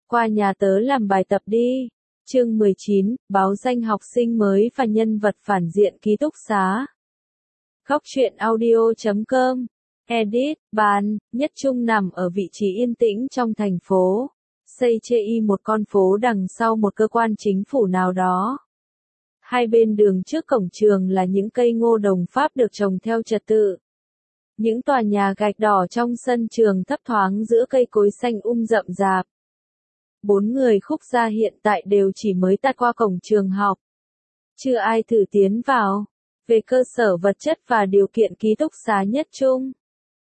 qua nhà tớ làm bài tập đi. Chương 19, báo danh học sinh mới và nhân vật phản diện ký túc xá. Góc truyện audio.com. Edit, Ban, Nhất Trung nằm ở vị trí yên tĩnh trong thành phố. Xây chê một con phố đằng sau một cơ quan chính phủ nào đó. Hai bên đường trước cổng trường là những cây ngô đồng Pháp được trồng theo trật tự. Những tòa nhà gạch đỏ trong sân trường thấp thoáng giữa cây cối xanh rậm rạp. 4 người Khúc gia hiện tại đều chỉ mới tạt qua cổng trường học. Chưa ai thử tiến vào. Về cơ sở vật chất và điều kiện ký túc xá Nhất Trung,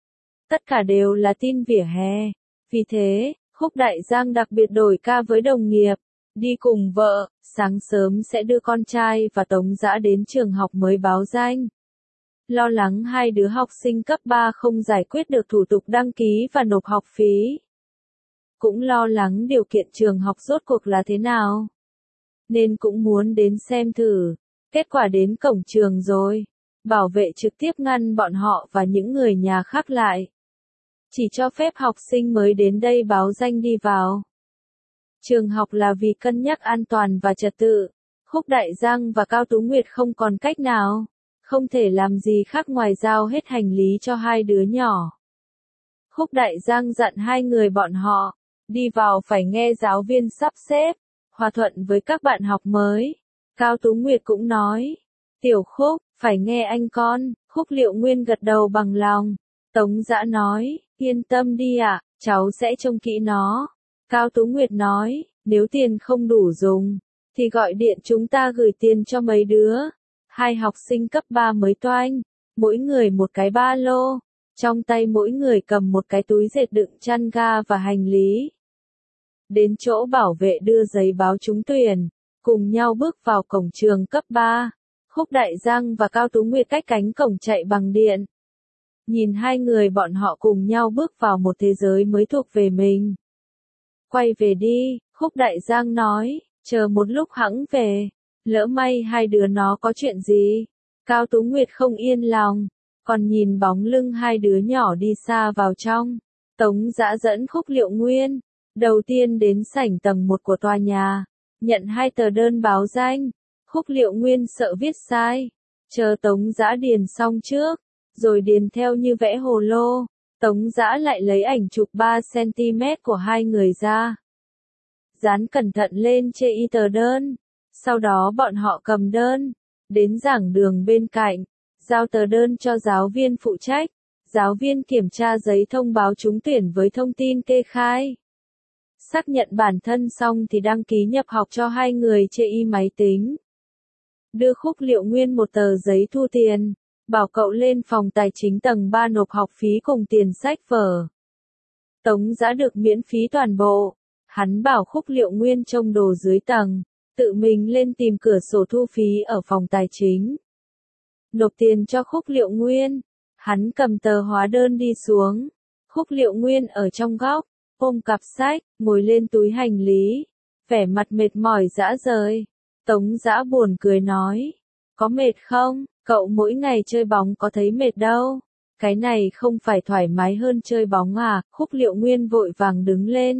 tất cả đều là tin vỉa hè. Vì thế, Khúc Đại Giang đặc biệt đổi ca với đồng nghiệp, đi cùng vợ, sáng sớm sẽ đưa con trai và Tống Dã đến trường học mới báo danh. Lo lắng hai đứa học sinh cấp 3 không giải quyết được thủ tục đăng ký và nộp học phí. Cũng lo lắng điều kiện trường học rốt cuộc là thế nào. Nên cũng muốn đến xem thử. Kết quả đến cổng trường rồi. Bảo vệ trực tiếp ngăn bọn họ và những người nhà khác lại. Chỉ cho phép học sinh mới đến đây báo danh đi vào. Trường học là vì cân nhắc an toàn và trật tự. Khúc Đại Giang và Cao Tú Nguyệt không còn cách nào. Không thể làm gì khác ngoài giao hết hành lý cho hai đứa nhỏ. Khúc Đại Giang dặn hai người bọn họ, đi vào phải nghe giáo viên sắp xếp, hòa thuận với các bạn học mới. Cao Tú Nguyệt cũng nói, Tiểu Khúc, phải nghe anh con. Khúc Liệu Nguyên gật đầu bằng lòng. Tống Dã nói, yên tâm đi ạ, cháu sẽ trông kỹ nó. Cao Tú Nguyệt nói, nếu tiền không đủ dùng, thì gọi điện chúng ta gửi tiền cho mấy đứa. Hai học sinh cấp 3 mới toanh, mỗi người một cái ba lô, trong tay mỗi người cầm một cái túi dệt đựng chăn ga và hành lý. Đến chỗ bảo vệ đưa giấy báo trúng tuyển, cùng nhau bước vào cổng trường cấp 3. Khúc Đại Giang và Cao Tú Nguyệt cách cánh cổng chạy bằng điện. Nhìn hai người bọn họ cùng nhau bước vào một thế giới mới thuộc về mình. Quay về đi, Khúc Đại Giang nói, chờ một lúc hẵng về. Lỡ may hai đứa nó có chuyện gì. Cao Tú Nguyệt không yên lòng, còn nhìn bóng lưng hai đứa nhỏ đi xa vào trong. Tống Dã dẫn Khúc Liệu Nguyên, đầu tiên đến sảnh tầng 1 của tòa nhà, nhận 2 tờ đơn báo danh. Khúc Liệu Nguyên sợ viết sai, chờ Tống Dã điền xong trước, rồi điền theo như vẽ hồ lô. Tống Dã lại lấy ảnh chụp 3 cm của hai người ra, dán cẩn thận lên chê tờ đơn. Sau đó bọn họ cầm đơn, đến giảng đường bên cạnh, giao tờ đơn cho giáo viên phụ trách. Giáo viên kiểm tra giấy thông báo trúng tuyển với thông tin kê khai. Xác nhận bản thân xong thì đăng ký nhập học cho hai người trên máy tính. Đưa Khúc Liệu Nguyên một tờ giấy thu tiền, bảo cậu lên phòng tài chính tầng 3 nộp học phí cùng tiền sách vở. Tống Dã được miễn phí toàn bộ. Hắn bảo Khúc Liệu Nguyên trông đồ dưới tầng, tự mình lên tìm cửa sổ thu phí ở phòng tài chính. Nộp tiền cho Khúc Liệu Nguyên. Hắn cầm tờ hóa đơn đi xuống. Khúc Liệu Nguyên ở trong góc, ôm cặp sách, ngồi lên túi hành lý, vẻ mặt mệt mỏi rã rời. Tống Dã buồn cười nói, có mệt không? Cậu mỗi ngày chơi bóng có thấy mệt đâu. Cái này không phải thoải mái hơn chơi bóng à? Khúc Liệu Nguyên vội vàng đứng lên.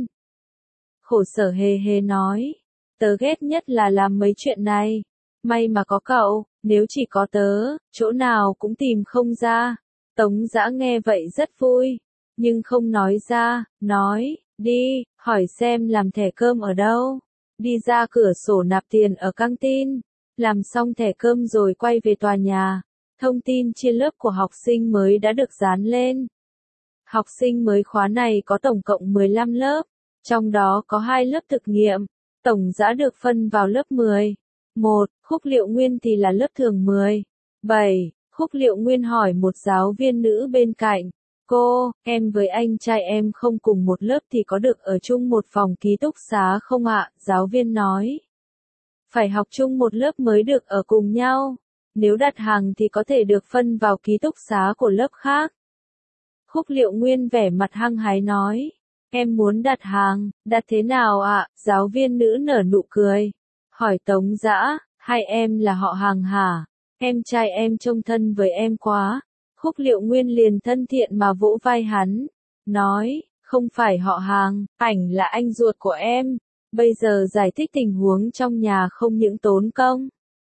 Khổ sở hề hề nói, tớ ghét nhất là làm mấy chuyện này. May mà có cậu, nếu chỉ có tớ, chỗ nào cũng tìm không ra. Tống Dã nghe vậy rất vui, nhưng không nói ra, nói, đi, hỏi xem làm thẻ cơm ở đâu. Đi ra cửa sổ nạp tiền ở căng tin, làm xong thẻ cơm rồi quay về tòa nhà. Thông tin chia lớp của học sinh mới đã được dán lên. Học sinh mới khóa này có tổng cộng 15 lớp, trong đó có 2 lớp thực nghiệm. Tổng Dã được phân vào lớp 10. 1, Khúc Liệu Nguyên thì là lớp thường 10. 7, Khúc Liệu Nguyên hỏi một giáo viên nữ bên cạnh, cô, em với anh trai em không cùng một lớp thì có được ở chung một phòng ký túc xá không ạ? Giáo viên nói, phải học chung một lớp mới được ở cùng nhau. Nếu đặt hàng thì có thể được phân vào ký túc xá của lớp khác. Khúc Liệu Nguyên vẻ mặt hăng hái nói, em muốn đặt hàng, đặt thế nào ạ? Giáo viên nữ nở nụ cười, hỏi Tống Dã, hai em là họ hàng hả? Em trai em trông thân với em quá. Khúc Liệu Nguyên liền thân thiện mà vỗ vai hắn, nói, Không phải họ hàng, ảnh là anh ruột của em. Bây giờ giải thích tình huống trong nhà không những tốn công,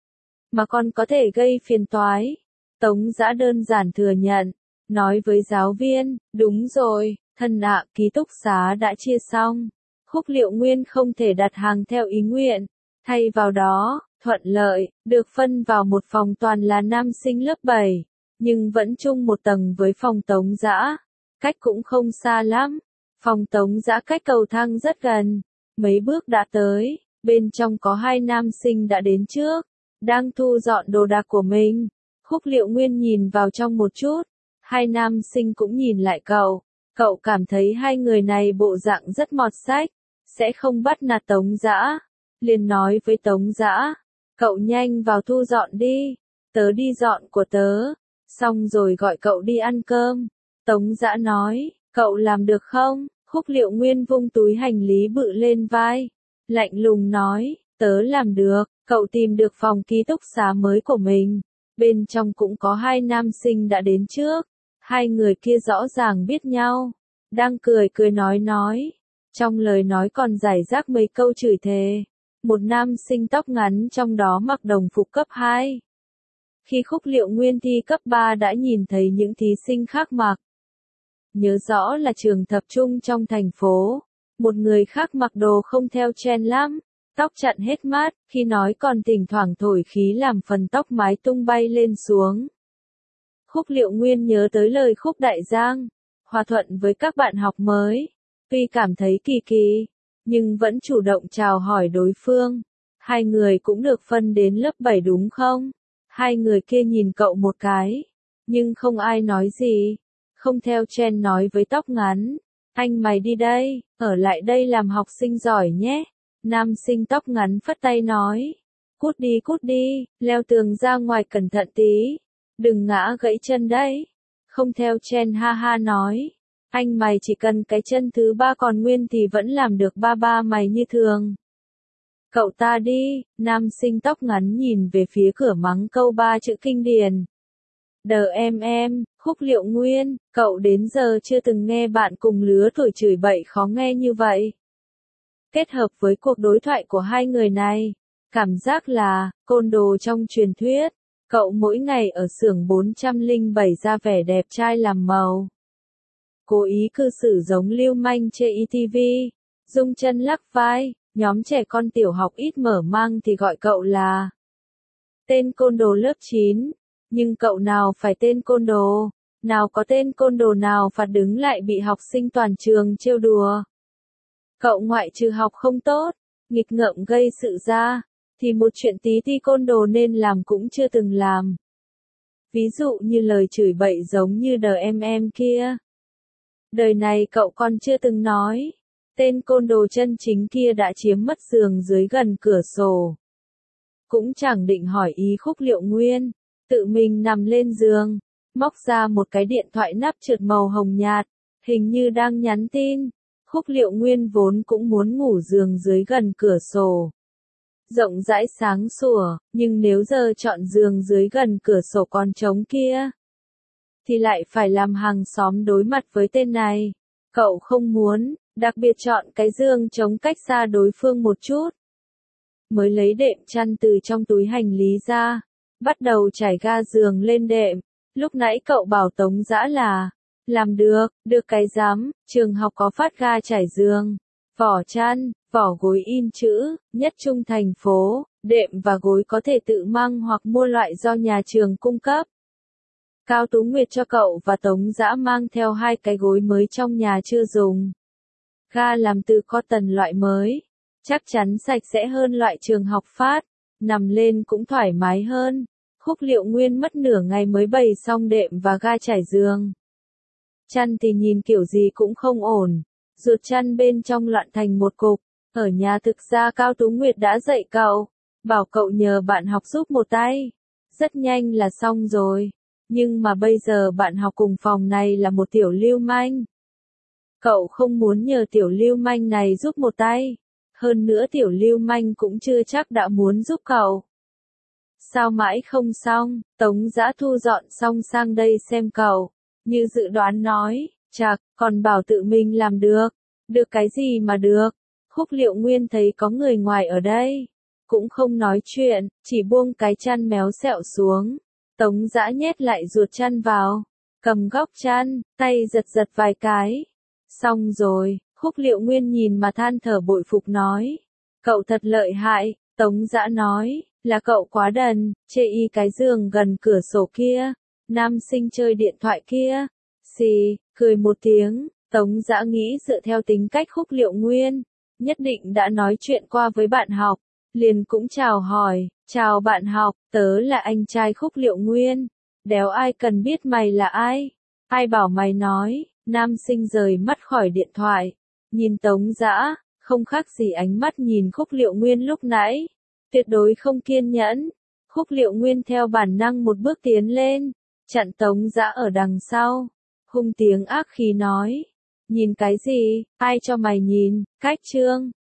mà còn có thể gây phiền toái. Tống Dã đơn giản thừa nhận, nói với giáo viên, đúng rồi, thân ạ, ký túc xá đã chia xong. Khúc Liệu Nguyên không thể đặt hàng theo ý nguyện, thay vào đó, thuận lợi, được phân vào một phòng toàn là nam sinh lớp 7, nhưng vẫn chung một tầng với phòng Tống Dã. Cách cũng không xa lắm, phòng Tống Dã cách cầu thang rất gần, mấy bước đã tới, bên trong có hai nam sinh đã đến trước, đang thu dọn đồ đạc của mình. Khúc Liệu Nguyên nhìn vào trong một chút, hai nam sinh cũng nhìn lại cậu cảm thấy hai người này bộ dạng rất mọt sách, sẽ không bắt nạt Tống Dã. Liền nói với Tống Dã, cậu nhanh vào thu dọn đi, tớ đi dọn của tớ, xong rồi gọi cậu đi ăn cơm. Tống Dã nói, cậu làm được không? Khúc Liệu Nguyên vung túi hành lý bự lên vai, lạnh lùng nói, tớ làm được. Cậu tìm được phòng ký túc xá mới của mình, bên trong cũng có hai nam sinh đã đến trước, hai người kia rõ ràng biết nhau, đang cười cười nói, trong lời nói còn rải rác mấy câu chửi thề. Một nam sinh tóc ngắn trong đó mặc đồng phục cấp 2. Khi Khúc Liệu Nguyên thi cấp 3 đã nhìn thấy những thí sinh khác mặc. Nhớ rõ là trường tập trung trong thành phố, một người khác mặc đồ không theo trend lắm, tóc chặn hết mắt, khi nói còn thỉnh thoảng thổi khí làm phần tóc mái tung bay lên xuống. Khúc Liệu Nguyên nhớ tới lời Khúc Đại Giang, hòa thuận với các bạn học mới, tuy cảm thấy kỳ kỳ, nhưng vẫn chủ động chào hỏi đối phương. Hai người cũng được phân đến lớp 7 đúng không? Hai người kia nhìn cậu một cái, nhưng không ai nói gì. Không theo trend nói với tóc ngắn, anh mày đi đây, ở lại đây làm học sinh giỏi nhé. Nam sinh tóc ngắn phất tay nói, cút đi, leo tường ra ngoài cẩn thận tí, đừng ngã gãy chân đấy. Không theo trend ha ha nói, anh mày chỉ cần cái chân thứ 3 còn nguyên thì vẫn làm được ba mày như thường. Cậu ta đi, nam sinh tóc ngắn nhìn về phía cửa mắng câu 3 chữ kinh điển. Em, Khúc Liệu Nguyên, cậu đến giờ chưa từng nghe bạn cùng lứa tuổi chửi bậy khó nghe như vậy. Kết hợp với cuộc đối thoại của hai người này, cảm giác là, côn đồ trong truyền thuyết, cậu mỗi ngày ở xưởng 407 ra vẻ đẹp trai làm màu. Cố ý cư xử giống lưu manh trên ETV, rung chân lắc vai, nhóm trẻ con tiểu học ít mở mang thì gọi cậu là tên côn đồ lớp 9, nhưng cậu nào phải tên côn đồ, nào có tên côn đồ nào phạt đứng lại bị học sinh toàn trường trêu đùa. Cậu ngoại trừ học không tốt, nghịch ngợm gây sự ra, thì một chuyện tí ti côn đồ nên làm cũng chưa từng làm. Ví dụ như lời chửi bậy giống như em kia. Đời này cậu còn chưa từng nói, tên côn đồ chân chính kia đã chiếm mất giường dưới gần cửa sổ. Cũng chẳng định hỏi ý Khúc Liệu Nguyên, tự mình nằm lên giường, móc ra một cái điện thoại nắp trượt màu hồng nhạt, hình như đang nhắn tin. Khúc Liệu Nguyên vốn cũng muốn ngủ giường dưới gần cửa sổ, rộng rãi sáng sủa, nhưng nếu giờ chọn giường dưới gần cửa sổ còn trống kia, thì lại phải làm hàng xóm đối mặt với tên này. Cậu không muốn, đặc biệt chọn cái giường trống cách xa đối phương một chút. Mới lấy đệm chăn từ trong túi hành lý ra, bắt đầu trải ga giường lên đệm. Lúc nãy cậu bảo Tống Dã là, làm được cái rắm, trường học có phát ga trải giường, vỏ chăn, vỏ gối in chữ, nhất trung thành phố, đệm và gối có thể tự mang hoặc mua loại do nhà trường cung cấp. Cao Tú Nguyệt cho cậu và Tống Dã mang theo 2 cái gối mới trong nhà chưa dùng. Ga làm từ cotton loại mới, chắc chắn sạch sẽ hơn loại trường học phát, nằm lên cũng thoải mái hơn. Khúc Liệu Nguyên mất nửa ngày mới bày xong đệm và ga trải giường. Chăn thì nhìn kiểu gì cũng không ổn, ruột chăn bên trong loạn thành một cục. Ở nhà thực ra Cao Tú Nguyệt đã dạy cậu, bảo cậu nhờ bạn học giúp một tay. Rất nhanh là xong rồi, nhưng mà bây giờ bạn học cùng phòng này là một tiểu lưu manh. Cậu không muốn nhờ tiểu lưu manh này giúp một tay, hơn nữa tiểu lưu manh cũng chưa chắc đã muốn giúp cậu. Sao mãi không xong, Tống Dã thu dọn xong sang đây xem cậu, như dự đoán nói, Chạc, còn bảo tự mình làm được. Được cái gì mà được? Khúc Liệu Nguyên thấy có người ngoài ở đây. Cũng không nói chuyện, chỉ buông cái chăn méo xẹo xuống. Tống Dã nhét lại ruột chăn vào. Cầm góc chăn, tay giật giật vài cái. Xong rồi, Khúc Liệu Nguyên nhìn mà than thở bội phục nói. Cậu thật lợi hại, Tống Dã nói, là cậu quá đần, chê y cái giường gần cửa sổ kia. Nam sinh chơi điện thoại kia. Xì, cười một tiếng, Tống Dã nghĩ dựa theo tính cách Khúc Liệu Nguyên, nhất định đã nói chuyện qua với bạn học, liền cũng chào hỏi, chào bạn học, tớ là anh trai Khúc Liệu Nguyên, đéo ai cần biết mày là ai, ai bảo mày nói, nam sinh rời mắt khỏi điện thoại, nhìn Tống Dã, không khác gì ánh mắt nhìn Khúc Liệu Nguyên lúc nãy, tuyệt đối không kiên nhẫn, Khúc Liệu Nguyên theo bản năng một bước tiến lên, chặn Tống Dã ở đằng sau, hung tiếng ác khí nói. Nhìn cái gì, ai cho mày nhìn, cách trương.